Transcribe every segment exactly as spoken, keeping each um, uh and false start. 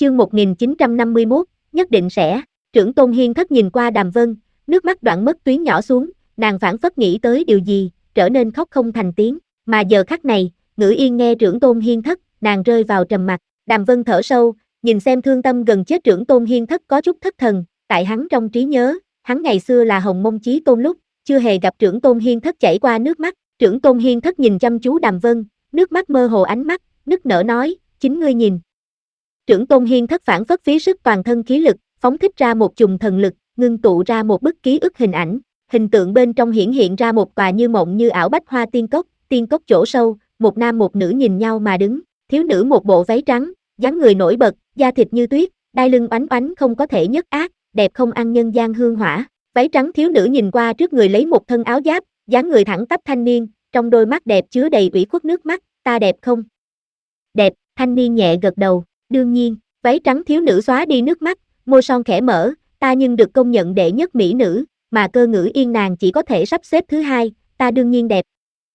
Chương một nghìn chín trăm năm mươi mốt, nhất định sẽ. Trưởng tôn Hiên Thất nhìn qua Đàm Vân, nước mắt đoạn mất tuyến nhỏ xuống, nàng phảng phất nghĩ tới điều gì, trở nên khóc không thành tiếng. Mà giờ khắc này, Ngữ Yên nghe trưởng tôn Hiên Thất, nàng rơi vào trầm mặc. Đàm Vân thở sâu, nhìn xem thương tâm gần chết trưởng tôn Hiên Thất có chút thất thần, tại hắn trong trí nhớ, hắn ngày xưa là Hồng Mông Chí Tôn lúc, chưa hề gặp trưởng tôn Hiên Thất chảy qua nước mắt. Trưởng tôn Hiên Thất nhìn chăm chú Đàm Vân, nước mắt mơ hồ ánh mắt, nức nở nói, chính ngươi nhìn. Trưởng tôn Hiên Thất phản phất phí sức toàn thân khí lực, phóng thích ra một chùm thần lực, ngưng tụ ra một bức ký ức hình ảnh. Hình tượng bên trong hiển hiện ra một tòa như mộng như ảo bách hoa tiên cốc, tiên cốc chỗ sâu, một nam một nữ nhìn nhau mà đứng, thiếu nữ một bộ váy trắng, dáng người nổi bật, da thịt như tuyết, đai lưng oánh oánh không có thể nhất ác, đẹp không ăn nhân gian hương hỏa. Váy trắng thiếu nữ nhìn qua trước người lấy một thân áo giáp, dáng người thẳng tắp thanh niên, trong đôi mắt đẹp chứa đầy ủy khuất nước mắt, ta đẹp không? Đẹp, thanh niên nhẹ gật đầu, đương nhiên. Váy trắng thiếu nữ xóa đi nước mắt, môi son khẽ mở, ta nhưng được công nhận đệ nhất mỹ nữ, mà Cơ Ngữ Yên nàng chỉ có thể sắp xếp thứ hai, ta đương nhiên đẹp.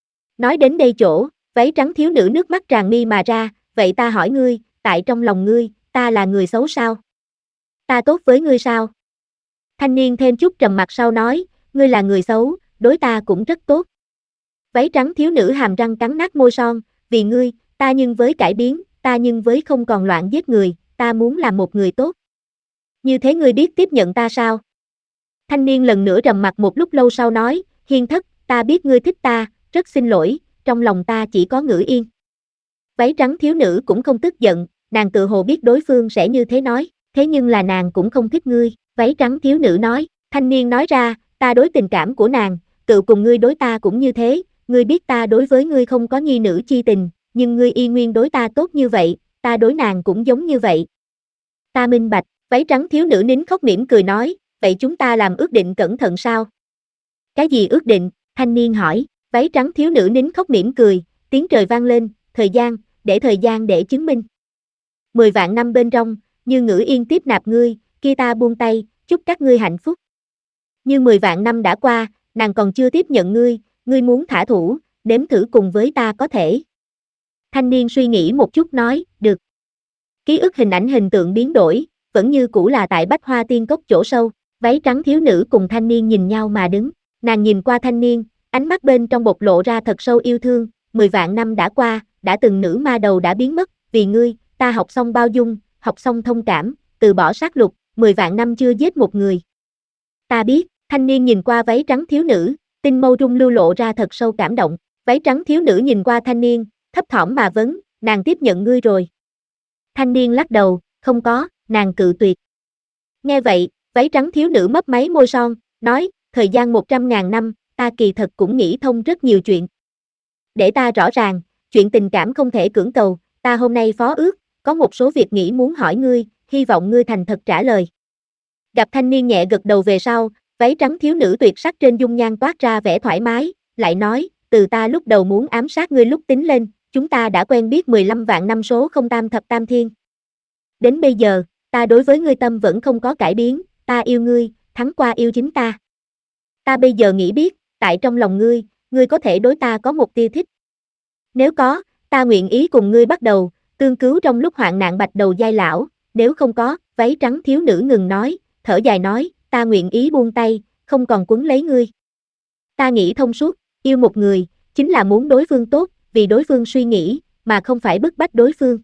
Nói đến đây chỗ, váy trắng thiếu nữ nước mắt tràn mi mà ra, vậy ta hỏi ngươi, tại trong lòng ngươi, ta là người xấu sao? Ta tốt với ngươi sao? Thanh niên thêm chút trầm mặc sau nói, ngươi là người xấu, đối ta cũng rất tốt. Váy trắng thiếu nữ hàm răng cắn nát môi son, vì ngươi, ta nhưng với cải biến, ta nhưng với không còn loạn giết người, ta muốn làm một người tốt. Như thế ngươi biết tiếp nhận ta sao? Thanh niên lần nữa trầm mặc một lúc lâu sau nói, Hiên Thất, ta biết ngươi thích ta, rất xin lỗi, trong lòng ta chỉ có Ngữ Yên. Váy trắng thiếu nữ cũng không tức giận, nàng tự hồ biết đối phương sẽ như thế nói, thế nhưng là nàng cũng không thích ngươi, váy trắng thiếu nữ nói, thanh niên nói ra, ta đối tình cảm của nàng, tự cùng ngươi đối ta cũng như thế, ngươi biết ta đối với ngươi không có nhi nữ chi tình, nhưng ngươi y nguyên đối ta tốt như vậy, ta đối nàng cũng giống như vậy. Ta minh bạch, váy trắng thiếu nữ nín khóc mỉm cười nói, vậy chúng ta làm ước định cẩn thận sao? Cái gì ước định? Thanh niên hỏi, váy trắng thiếu nữ nín khóc mỉm cười, tiếng trời vang lên, thời gian, để thời gian để chứng minh. Mười vạn năm bên trong, như Ngữ Yên tiếp nạp ngươi, kia ta buông tay, chúc các ngươi hạnh phúc. Như mười vạn năm đã qua, nàng còn chưa tiếp nhận ngươi, ngươi muốn thả thủ, nếm thử cùng với ta có thể. Thanh niên suy nghĩ một chút nói, được. Ký ức hình ảnh hình tượng biến đổi, vẫn như cũ là tại Bách Hoa Tiên Cốc chỗ sâu, váy trắng thiếu nữ cùng thanh niên nhìn nhau mà đứng, nàng nhìn qua thanh niên, ánh mắt bên trong bộc lộ ra thật sâu yêu thương, mười vạn năm đã qua, đã từng nữ ma đầu đã biến mất, vì ngươi, ta học xong bao dung, học xong thông cảm, từ bỏ sát lục, mười vạn năm chưa giết một người. Ta biết, thanh niên nhìn qua váy trắng thiếu nữ, tinh mâu trung lưu lộ ra thật sâu cảm động, váy trắng thiếu nữ nhìn qua thanh niên, thấp thỏm mà vấn, nàng tiếp nhận ngươi rồi. Thanh niên lắc đầu, không có, nàng cự tuyệt. Nghe vậy, váy trắng thiếu nữ mấp máy môi son, nói, thời gian một trăm ngàn năm, ta kỳ thật cũng nghĩ thông rất nhiều chuyện. Để ta rõ ràng, chuyện tình cảm không thể cưỡng cầu, ta hôm nay phó ước, có một số việc nghĩ muốn hỏi ngươi, hy vọng ngươi thành thật trả lời. Gặp thanh niên nhẹ gật đầu về sau, váy trắng thiếu nữ tuyệt sắc trên dung nhan toát ra vẻ thoải mái, lại nói, từ ta lúc đầu muốn ám sát ngươi lúc tính lên, chúng ta đã quen biết mười lăm vạn năm số không tam thập tam thiên. Đến bây giờ, ta đối với ngươi tâm vẫn không có cải biến, ta yêu ngươi, thắng qua yêu chính ta. Ta bây giờ nghĩ biết, tại trong lòng ngươi, ngươi có thể đối ta có một tia thích. Nếu có, ta nguyện ý cùng ngươi bắt đầu, tương cứu trong lúc hoạn nạn bạch đầu giai lão, nếu không có, váy trắng thiếu nữ ngừng nói, thở dài nói, ta nguyện ý buông tay, không còn quấn lấy ngươi. Ta nghĩ thông suốt, yêu một người, chính là muốn đối phương tốt, vì đối phương suy nghĩ, mà không phải bức bách đối phương.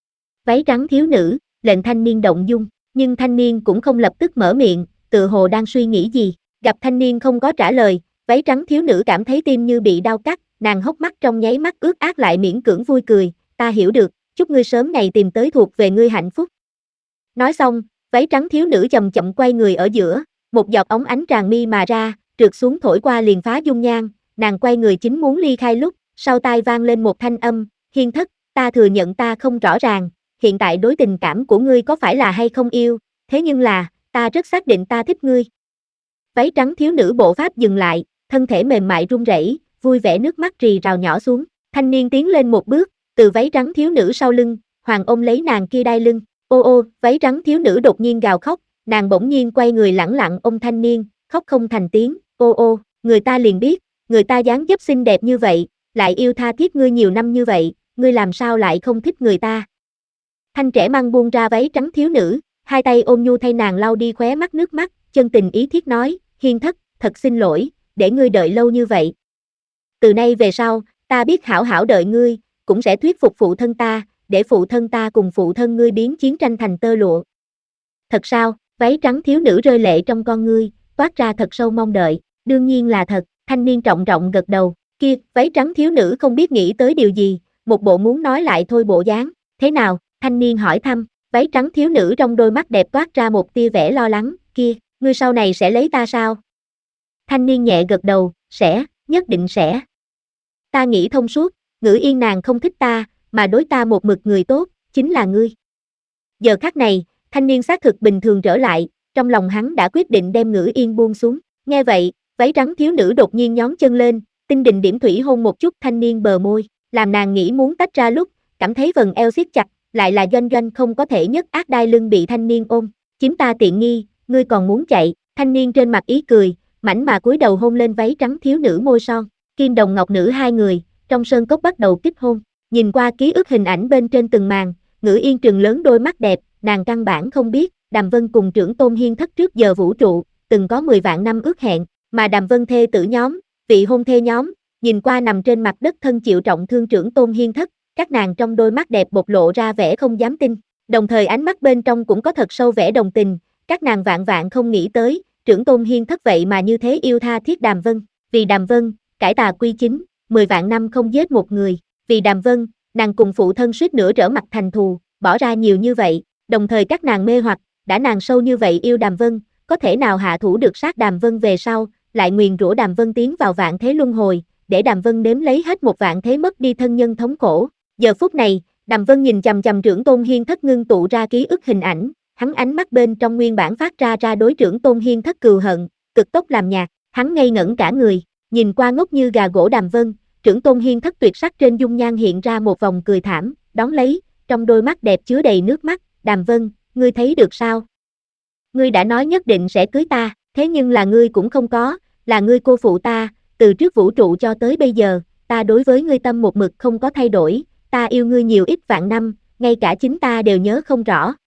Váy trắng thiếu nữ, lệnh thanh niên động dung, nhưng thanh niên cũng không lập tức mở miệng, tự hồ đang suy nghĩ gì, gặp thanh niên không có trả lời, váy trắng thiếu nữ cảm thấy tim như bị đau cắt, nàng hốc mắt trong nháy mắt ướt át lại miễn cưỡng vui cười, ta hiểu được, chúc ngươi sớm ngày tìm tới thuộc về ngươi hạnh phúc. Nói xong, váy trắng thiếu nữ chậm chậm quay người ở giữa, một giọt ống ánh tràn mi mà ra, trượt xuống thổi qua liền phá dung nhan, nàng quay người chính muốn ly khai lúc, sau tai vang lên một thanh âm, Hiên Thất, ta thừa nhận ta không rõ ràng, hiện tại đối tình cảm của ngươi có phải là hay không yêu, thế nhưng là, ta rất xác định ta thích ngươi. Váy trắng thiếu nữ bộ pháp dừng lại, thân thể mềm mại run rẩy, vui vẻ nước mắt rì rào nhỏ xuống, thanh niên tiến lên một bước, từ váy trắng thiếu nữ sau lưng, hoàng ôm lấy nàng kia đai lưng, ô ô, váy trắng thiếu nữ đột nhiên gào khóc, nàng bỗng nhiên quay người lẳng lặng ôm thanh niên, khóc không thành tiếng, ô ô, người ta liền biết, người ta dáng dấp xinh đẹp như vậy, lại yêu tha thiết ngươi nhiều năm như vậy, ngươi làm sao lại không thích người ta. Thanh trẻ măng buông ra váy trắng thiếu nữ, hai tay ôm nhu thay nàng lau đi khóe mắt nước mắt, chân tình ý thiết nói, Hiên thất, thật xin lỗi, để ngươi đợi lâu như vậy. Từ nay về sau, ta biết hảo hảo đợi ngươi, cũng sẽ thuyết phục phụ thân ta, để phụ thân ta cùng phụ thân ngươi biến chiến tranh thành tơ lụa. Thật sao? Váy trắng thiếu nữ rơi lệ trong con ngươi, toát ra thật sâu mong đợi, đương nhiên là thật, thanh niên trọng trọng gật đầu, kia, váy trắng thiếu nữ không biết nghĩ tới điều gì, một bộ muốn nói lại thôi bộ dáng, thế nào, thanh niên hỏi thăm, váy trắng thiếu nữ trong đôi mắt đẹp toát ra một tia vẻ lo lắng, kia, ngươi sau này sẽ lấy ta sao? Thanh niên nhẹ gật đầu, sẽ, nhất định sẽ. Ta nghĩ thông suốt, Ngữ Yên nàng không thích ta, mà đối ta một mực người tốt, chính là ngươi. Giờ khắc này, thanh niên xác thực bình thường trở lại, trong lòng hắn đã quyết định đem Ngữ Yên buông xuống. Nghe vậy, váy trắng thiếu nữ đột nhiên nhón chân lên, tinh đình điểm thủy hôn một chút thanh niên bờ môi, làm nàng nghĩ muốn tách ra lúc, cảm thấy vần eo siết chặt, lại là Doanh Doanh không có thể nhất ác đai lưng bị thanh niên ôm, chiếm ta tiện nghi, ngươi còn muốn chạy, thanh niên trên mặt ý cười, mảnh mà cúi đầu hôn lên váy trắng thiếu nữ môi son, Kim Đồng Ngọc Nữ hai người, trong sơn cốc bắt đầu kích hôn, nhìn qua ký ức hình ảnh bên trên từng màn, Ngữ Yên trừng lớn đôi mắt đẹp, nàng căn bản không biết, Đàm Vân cùng trưởng tôn Hiên thất trước giờ vũ trụ, từng có mười vạn năm ước hẹn, mà Đàm Vân thê tử nhóm, vị hôn thê nhóm, nhìn qua nằm trên mặt đất thân chịu trọng thương trưởng tôn Hiên thất, các nàng trong đôi mắt đẹp bộc lộ ra vẻ không dám tin, đồng thời ánh mắt bên trong cũng có thật sâu vẻ đồng tình, các nàng vạn vạn không nghĩ tới, trưởng tôn Hiên thất vậy mà như thế yêu tha thiết Đàm Vân, vì Đàm Vân, cải tà quy chính, mười vạn năm không giết một người, vì Đàm Vân, nàng cùng phụ thân suýt nữa trở mặt thành thù, bỏ ra nhiều như vậy, đồng thời các nàng mê hoặc, đã nàng sâu như vậy yêu Đàm Vân, có thể nào hạ thủ được sát Đàm Vân về sau, lại nguyền rủa Đàm Vân tiến vào vạn thế luân hồi, để Đàm Vân nếm lấy hết một vạn thế mất đi thân nhân thống khổ. Giờ phút này, Đàm Vân nhìn chằm chằm trưởng tôn Hiên thất ngưng tụ ra ký ức hình ảnh, hắn ánh mắt bên trong nguyên bản phát ra ra đối trưởng tôn Hiên thất cừu hận, cực tốc làm nhạt, hắn ngây ngẩn cả người, nhìn qua ngốc như gà gỗ Đàm Vân, trưởng tôn Hiên thất tuyệt sắc trên dung nhan hiện ra một vòng cười thảm, đón lấy, trong đôi mắt đẹp chứa đầy nước mắt, Đàm Vân, ngươi thấy được sao? Ngươi đã nói nhất định sẽ cưới ta, thế nhưng là ngươi cũng không có, là ngươi cô phụ ta, từ trước vũ trụ cho tới bây giờ, ta đối với ngươi tâm một mực không có thay đổi, ta yêu ngươi nhiều ít vạn năm, ngay cả chính ta đều nhớ không rõ,